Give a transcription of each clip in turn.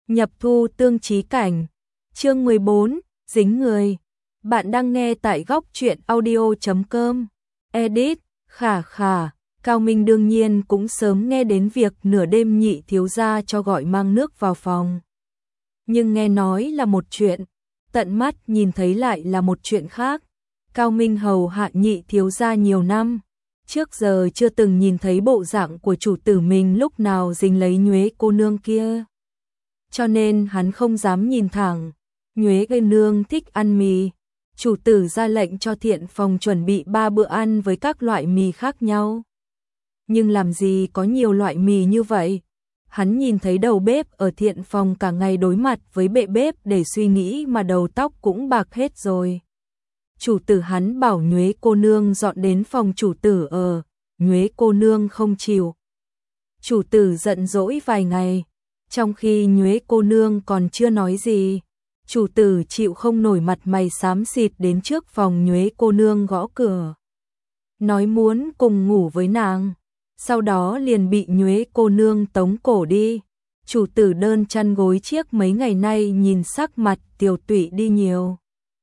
Nhập thu tương chí cảnh. Chương 14, dính người. Bạn đang nghe tại góc truyện audio.com. Edit, khả khả. Cao Minh đương nhiên cũng sớm nghe đến việc nửa đêm Nhị thiếu gia cho gọi mang nước vào phòng. Nhưng nghe nói là một chuyện, tận mắt nhìn thấy lại là một chuyện khác. Cao Minh hầu hạ Nhị thiếu gia nhiều năm, trước giờ chưa từng nhìn thấy bộ dạng của chủ tử mình lúc nào dính lấy Nhuế cô nương kia. Cho nên hắn không dám nhìn thẳng. Nhuế cô nương thích ăn mì, chủ tử ra lệnh cho thiện phòng chuẩn bị 3 bữa ăn với các loại mì khác nhau. Nhưng làm gì có nhiều loại mì như vậy? Hắn nhìn thấy đầu bếp ở thiện phòng cả ngày đối mặt với bệ bếp để suy nghĩ mà đầu tóc cũng bạc hết rồi. Chủ tử hắn bảo Nhuế cô nương dọn đến phòng chủ tử ở, Nhuế cô nương không chịu. Chủ tử giận dỗi vài ngày, trong khi Nhuế cô nương còn chưa nói gì, chủ tử chịu không nổi mặt mày xám xịt đến trước phòng Nhuế cô nương gõ cửa. Nói muốn cùng ngủ với nàng, sau đó liền bị Nhuế cô nương tống cổ đi. Chủ tử đơn chăn gối chiếc mấy ngày nay nhìn sắc mặt tiều tụy đi nhiều.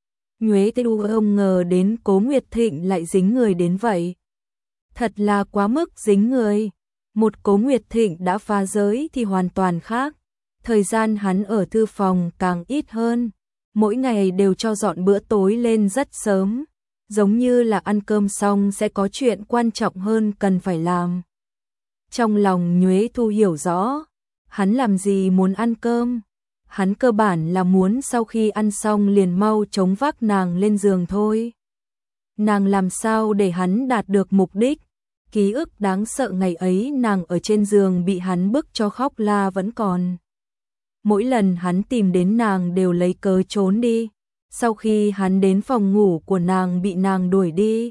Nhuế Têu không ngờ đến Cố Nguyệt Thịnh lại dính người đến vậy. Thật là quá mức dính người. Một Cố Nguyệt Thịnh đã phá giới thì hoàn toàn khác. Thời gian hắn ở thư phòng càng ít hơn. Mỗi ngày đều cho dọn bữa tối lên rất sớm. Giống như là ăn cơm xong sẽ có chuyện quan trọng hơn cần phải làm. Trong lòng Nhuế Thu hiểu rõ, hắn làm gì muốn ăn cơm. Hắn cơ bản là muốn sau khi ăn xong liền mau chống vác nàng lên giường thôi. Nàng làm sao để hắn đạt được mục đích? Ký ức đáng sợ ngày ấy nàng ở trên giường bị hắn bức cho khóc la vẫn còn. Mỗi lần hắn tìm đến nàng đều lấy cớ trốn đi. Sau khi hắn đến phòng ngủ của nàng bị nàng đuổi đi.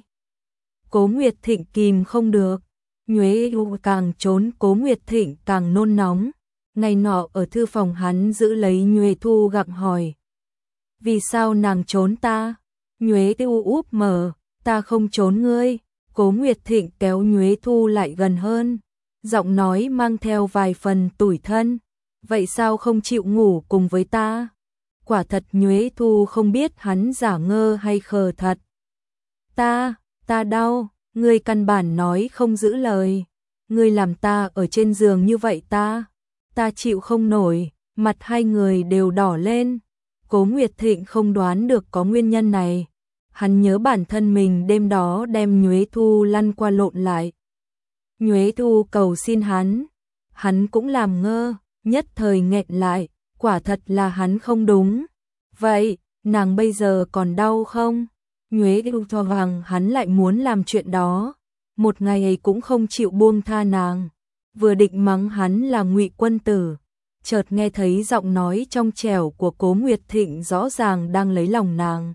Cố Nguyệt Thịnh kìm không được. Nhuế càng trốn Cố Nguyệt Thịnh càng nôn nóng. Ngày nọ ở thư phòng hắn giữ lấy Nhuế Thu gặng hỏi. Vì sao nàng trốn ta? Nhuế Thu úp mở, ta không trốn ngươi. Cố Nguyệt Thịnh kéo Nhuế Thu lại gần hơn. Giọng nói mang theo vài phần tủi thân. Vậy sao không chịu ngủ cùng với ta? Quả thật Nhuế Thu không biết hắn giả ngơ hay khờ thật. Ta đau, ngươi căn bản nói không giữ lời. Ngươi làm ta ở trên giường như vậy ta chịu không nổi, mặt hai người đều đỏ lên. Cố Nguyệt Thịnh không đoán được có nguyên nhân này. Hắn nhớ bản thân mình đêm đó đem Nhuế Thu lăn qua lộn lại. Nhuế Thu cầu xin hắn cũng làm ngơ, nhất thời nghẹn lại, quả thật là hắn không đúng. Vậy, nàng bây giờ còn đau không? Nhuế Thu cho rằng hắn lại muốn làm chuyện đó, một ngày ấy cũng không chịu buông tha nàng. Vừa định mắng hắn là ngụy quân tử, chợt nghe thấy giọng nói trong trẻo của Cố Nguyệt Thịnh rõ ràng đang lấy lòng nàng.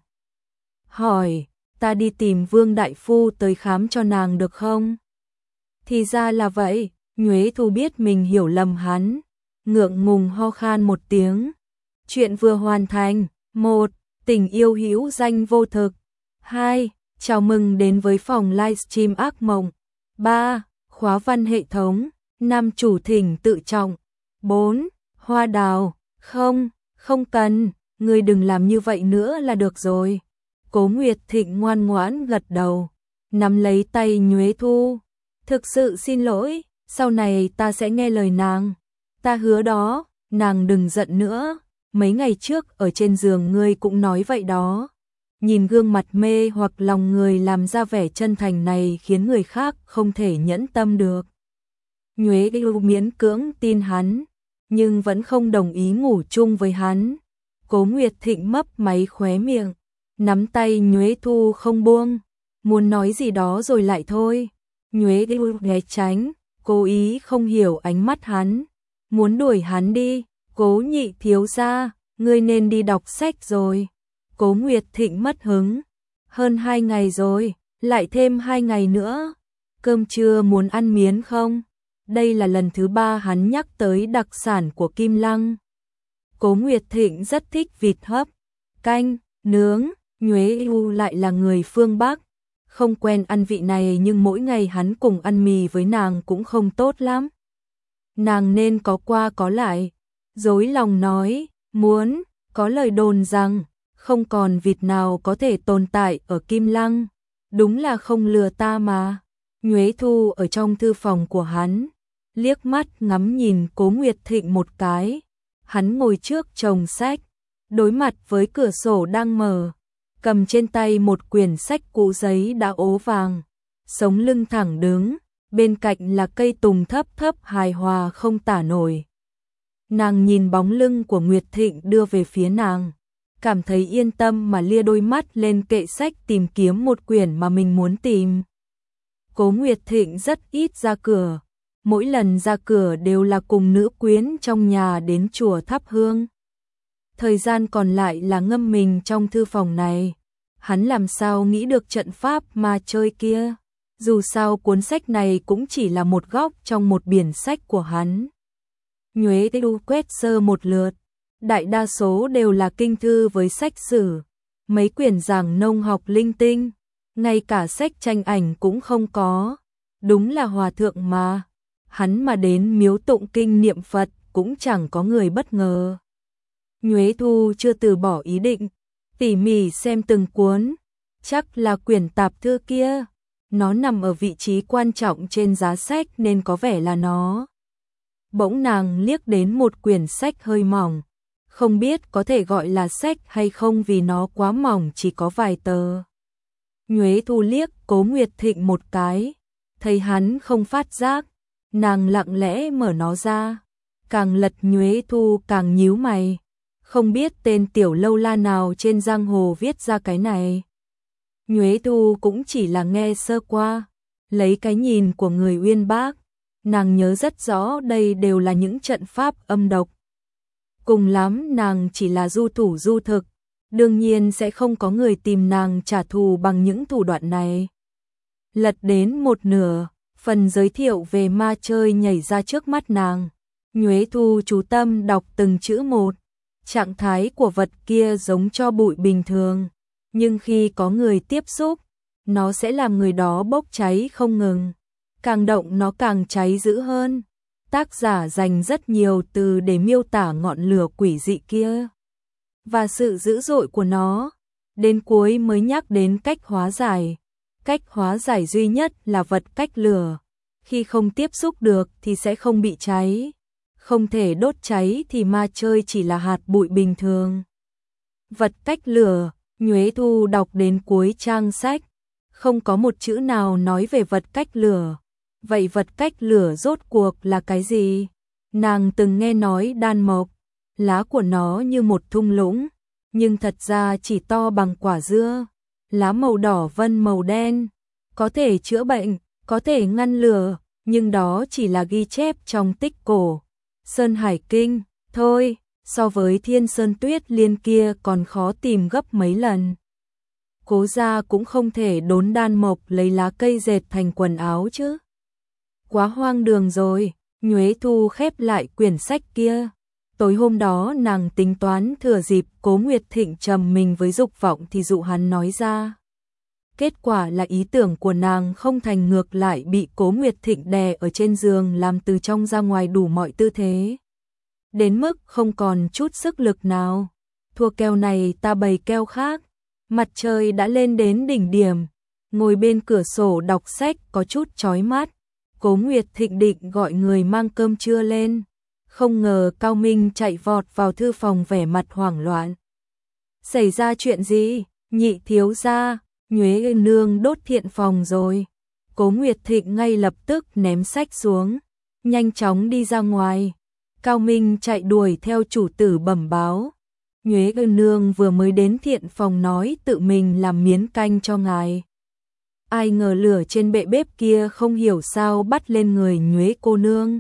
Hỏi, ta đi tìm Vương Đại Phu tới khám cho nàng được không? Thì ra là vậy, Nhuế Thu biết mình hiểu lầm hắn, ngượng ngùng ho khan một tiếng. Chuyện vừa hoàn thành. 1. Tình yêu hữu danh vô thực. 2. Chào mừng đến với phòng livestream ác mộng. 3. Khóa văn hệ thống. Nam chủ thỉnh tự trọng. 4. Hoa đào. Không cần, ngươi đừng làm như vậy nữa là được rồi. Cố Nguyệt Thịnh ngoan ngoãn gật đầu, nắm lấy tay Nhuế Thu. Thực sự xin lỗi, sau này ta sẽ nghe lời nàng. Ta hứa đó, nàng đừng giận nữa. Mấy ngày trước ở trên giường ngươi cũng nói vậy đó. Nhìn gương mặt mê hoặc lòng người làm ra vẻ chân thành này khiến người khác không thể nhẫn tâm được. Nhuế Thu miễn cưỡng tin hắn, nhưng vẫn không đồng ý ngủ chung với hắn. Cố Nguyệt Thịnh mấp máy khóe miệng, nắm tay Nhuế Thu không buông, muốn nói gì đó rồi lại thôi. Nhuế Thu né tránh, cố ý không hiểu ánh mắt hắn, muốn đuổi hắn đi. Cố Nhị thiếu gia, ngươi nên đi đọc sách rồi. Cố Nguyệt Thịnh mất hứng. Hơn 2 ngày rồi, lại thêm 2 ngày nữa. Cơm trưa muốn ăn miến không? Đây là lần thứ 3 hắn nhắc tới đặc sản của Kim Lăng. Cố Nguyệt Thịnh rất thích vịt hấp, canh, nướng. Nhuế Thu lại là người phương Bắc, không quen ăn vị này nhưng mỗi ngày hắn cùng ăn mì với nàng cũng không tốt lắm. Nàng nên có qua có lại. dối lòng nói, muốn, có lời đồn rằng, không còn vịt nào có thể tồn tại ở Kim Lăng, đúng là không lừa ta mà. Nhuế Thu ở trong thư phòng của hắn, liếc mắt ngắm nhìn Cố Nguyệt Thịnh một cái, hắn ngồi trước chồng sách, đối mặt với cửa sổ đang mở, cầm trên tay một quyển sách cũ giấy đã ố vàng, sống lưng thẳng đứng, bên cạnh là cây tùng thấp thấp hài hòa không tả nổi. Nàng nhìn bóng lưng của Nguyệt Thịnh đưa về phía nàng, cảm thấy yên tâm mà lia đôi mắt lên kệ sách tìm kiếm một quyển mà mình muốn tìm. Cố Nguyệt Thịnh rất ít ra cửa, mỗi lần ra cửa đều là cùng nữ quyến trong nhà đến chùa thắp hương. Thời gian còn lại là ngâm mình trong thư phòng này. Hắn làm sao nghĩ được trận pháp ma chơi kia, dù sao cuốn sách này cũng chỉ là một góc trong một biển sách của hắn. Nhuế Thu quét sơ một lượt, đại đa số đều là kinh thư với sách sử, mấy quyển giảng nông học linh tinh, ngay cả sách tranh ảnh cũng không có, đúng là hòa thượng mà. Hắn mà đến miếu tụng kinh niệm Phật cũng chẳng có người bất ngờ. Nhuế Thu chưa từ bỏ ý định, tỉ mỉ xem từng cuốn, chắc là quyển tạp thư kia, nó nằm ở vị trí quan trọng trên giá sách nên có vẻ là nó. Bỗng nàng liếc đến một quyển sách hơi mỏng, không biết có thể gọi là sách hay không vì nó quá mỏng chỉ có vài tờ. Nhuế Thu liếc Cố Nguyệt Thịnh một cái, thấy hắn không phát giác, nàng lặng lẽ mở nó ra, càng lật Nhuế Thu càng nhíu mày, không biết tên tiểu lâu la nào trên giang hồ viết ra cái này. Nhuế Thu cũng chỉ là nghe sơ qua, lấy cái nhìn của người uyên bác, nàng nhớ rất rõ đây đều là những trận pháp âm độc. Cùng lắm nàng chỉ là du thủ du thực, đương nhiên sẽ không có người tìm nàng trả thù bằng những thủ đoạn này. Lật đến một nửa, phần giới thiệu về ma chơi nhảy ra trước mắt nàng. Nhuế Thu chú tâm đọc từng chữ một. Trạng thái của vật kia giống tro bụi bình thường, nhưng khi có người tiếp xúc, nó sẽ làm người đó bốc cháy không ngừng. Càng động nó càng cháy dữ hơn. Tác giả dành rất nhiều từ để miêu tả ngọn lửa quỷ dị kia và sự dữ dội của nó. Đến cuối mới nhắc đến cách hóa giải. Cách hóa giải duy nhất là vật cách lửa. Khi không tiếp xúc được thì sẽ không bị cháy. Không thể đốt cháy thì ma chơi chỉ là hạt bụi bình thường. Vật cách lửa, Nhuế Thu đọc đến cuối trang sách, không có một chữ nào nói về vật cách lửa. Vậy vật cách lửa rốt cuộc là cái gì? Nàng từng nghe nói đan mộc, lá của nó như một thung lũng, nhưng thật ra chỉ to bằng quả dưa, lá màu đỏ vân màu đen, có thể chữa bệnh, có thể ngăn lửa, nhưng đó chỉ là ghi chép trong tích cổ Sơn Hải Kinh, thôi, so với Thiên Sơn Tuyết Liên kia còn khó tìm gấp mấy lần. Cố gia cũng không thể đốn đan mộc lấy lá cây dệt thành quần áo chứ. Quá hoang đường rồi. Nhuế Thu khép lại quyển sách kia. Tối hôm đó nàng tính toán thừa dịp Cố Nguyệt Thịnh trầm mình với dục vọng thì dụ hắn nói ra. Kết quả là ý tưởng của nàng không thành, ngược lại bị Cố Nguyệt Thịnh đè ở trên giường làm từ trong ra ngoài đủ mọi tư thế. Đến mức không còn chút sức lực nào. Thua kèo này ta bày kèo khác. Mặt trời đã lên đến đỉnh điểm. Ngồi bên cửa sổ đọc sách có chút chói mắt. Cố Nguyệt Thịnh định gọi người mang cơm trưa lên. Không ngờ Cao Minh chạy vọt vào thư phòng vẻ mặt hoảng loạn. Xảy ra chuyện gì? Nhị thiếu gia, Nhuế nương đốt thiện phòng rồi. Cố Nguyệt Thịnh ngay lập tức ném sách xuống, nhanh chóng đi ra ngoài. Cao Minh chạy đuổi theo chủ tử bẩm báo. Nhuế nương vừa mới đến thiện phòng nói tự mình làm miến canh cho ngài. Ai ngờ lửa trên bệ bếp kia không hiểu sao bắt lên người Nhuế cô nương.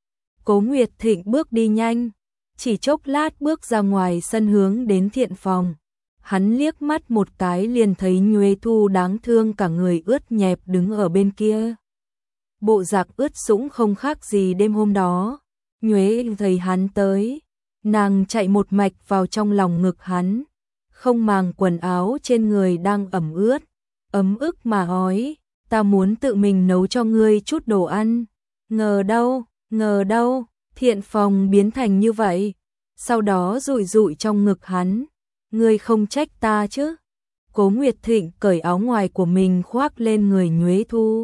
Cố Nguyệt Thịnh bước đi nhanh, chỉ chốc lát bước ra ngoài sân hướng đến thiện phòng. Hắn liếc mắt một cái liền thấy Nhuế Thu đáng thương cả người ướt nhẹp đứng ở bên kia. Bộ dạng ướt sũng không khác gì đêm hôm đó. Nhuế thấy hắn tới, nàng chạy một mạch vào trong lòng ngực hắn, không màng quần áo trên người đang ẩm ướt, ấm ức mà nói, ta muốn tự mình nấu cho ngươi chút đồ ăn. Ngờ đâu, thiện phòng biến thành như vậy, sau đó rụi rụi trong ngực hắn. Ngươi không trách ta chứ? Cố Nguyệt Thịnh cởi áo ngoài của mình khoác lên người Nhuế Thu.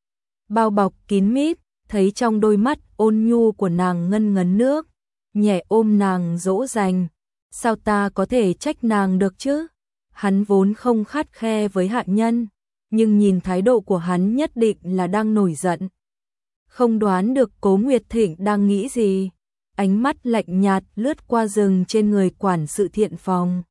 Bao bọc kín mít, thấy trong đôi mắt ôn nhu của nàng ngân ngấn nước, nhẹ ôm nàng dỗ dành. Sao ta có thể trách nàng được chứ? Hắn vốn không khắt khe với hạ nhân, nhưng nhìn thái độ của hắn nhất định là đang nổi giận. Không đoán được Cố Nguyệt Thịnh đang nghĩ gì. Ánh mắt lạnh nhạt lướt qua rừng trên người quản sự thiện phòng.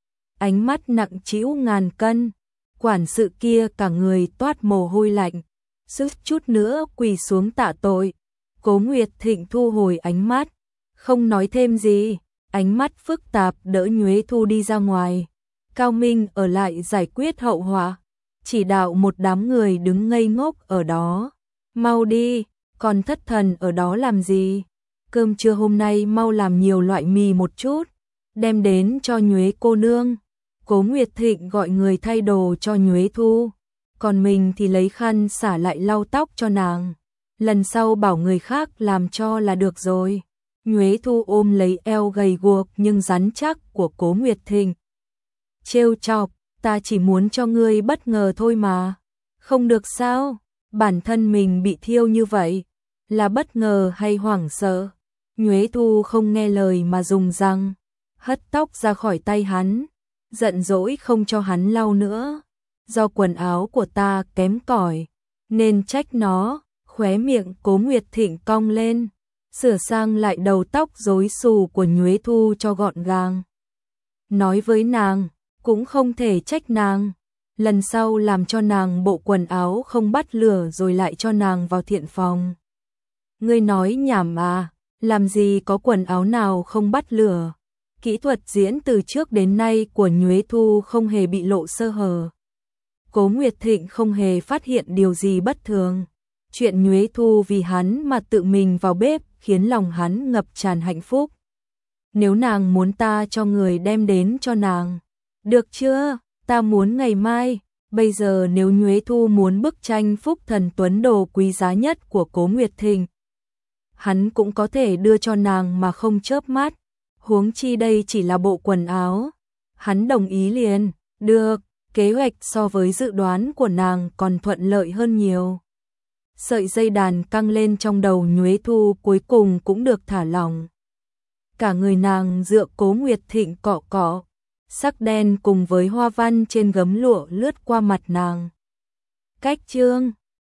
Ánh mắt nặng trĩu ngàn cân, quản sự kia cả người toát mồ hôi lạnh, suýt chút nữa quỳ xuống tạ tội. Cố Nguyệt Thịnh thu hồi ánh mắt, không nói thêm gì, ánh mắt phức tạp đỡ Nhuế Thu đi ra ngoài. Cao Minh ở lại giải quyết hậu họa, chỉ đạo một đám người đứng ngây ngốc ở đó. Mau đi, còn thất thần ở đó làm gì? Cơm trưa hôm nay mau làm nhiều loại mì một chút, đem đến cho Nhuế cô nương. Cố Nguyệt Thịnh gọi người thay đồ cho Nhuế Thu, còn mình thì lấy khăn xả lại lau tóc cho nàng. Lần sau bảo người khác làm cho là được rồi. Nhuế Thu ôm lấy eo gầy guộc nhưng rắn chắc của Cố Nguyệt Thịnh. Trêu chọc, ta chỉ muốn cho ngươi bất ngờ thôi mà. Không được sao? Bản thân mình bị thiêu như vậy, là bất ngờ hay hoảng sợ? Nhuế Thu không nghe lời mà dùng răng hất tóc ra khỏi tay hắn, giận dỗi không cho hắn lau nữa. Do quần áo của ta kém cỏi nên trách nó. Khóe miệng Cố Nguyệt Thịnh cong lên, sửa sang lại đầu tóc rối xù của Nhuế Thu cho gọn gàng. Nói với nàng, cũng không thể trách nàng. Lần sau làm cho nàng bộ quần áo không bắt lửa rồi lại cho nàng vào thiện phòng. Ngươi nói nhảm à, làm gì có quần áo nào không bắt lửa. Kỹ thuật diễn từ trước đến nay của Nhuế Thu không hề bị lộ sơ hở. Cố Nguyệt Thịnh không hề phát hiện điều gì bất thường. Chuyện Nhuế Thu vì hắn mà tự mình vào bếp khiến lòng hắn ngập tràn hạnh phúc. Nếu nàng muốn ta cho người đem đến cho nàng, được chưa? Ta muốn ngày mai. Bây giờ nếu Nhuế Thu muốn bức tranh Phúc Thần Tuấn đồ quý giá nhất của Cố Nguyệt Thịnh, hắn cũng có thể đưa cho nàng mà không chớp mắt. Huống chi đây chỉ là bộ quần áo. Hắn đồng ý liền. Được, kế hoạch so với dự đoán của nàng còn thuận lợi hơn nhiều. Sợi dây đàn căng lên trong đầu Nhuế Thu cuối cùng cũng được thả lỏng. Cả người nàng dựa Cố Nguyệt Thịnh cọ cọ, sắc đen cùng với hoa văn trên gấm lụa lướt qua mặt nàng. Cách chương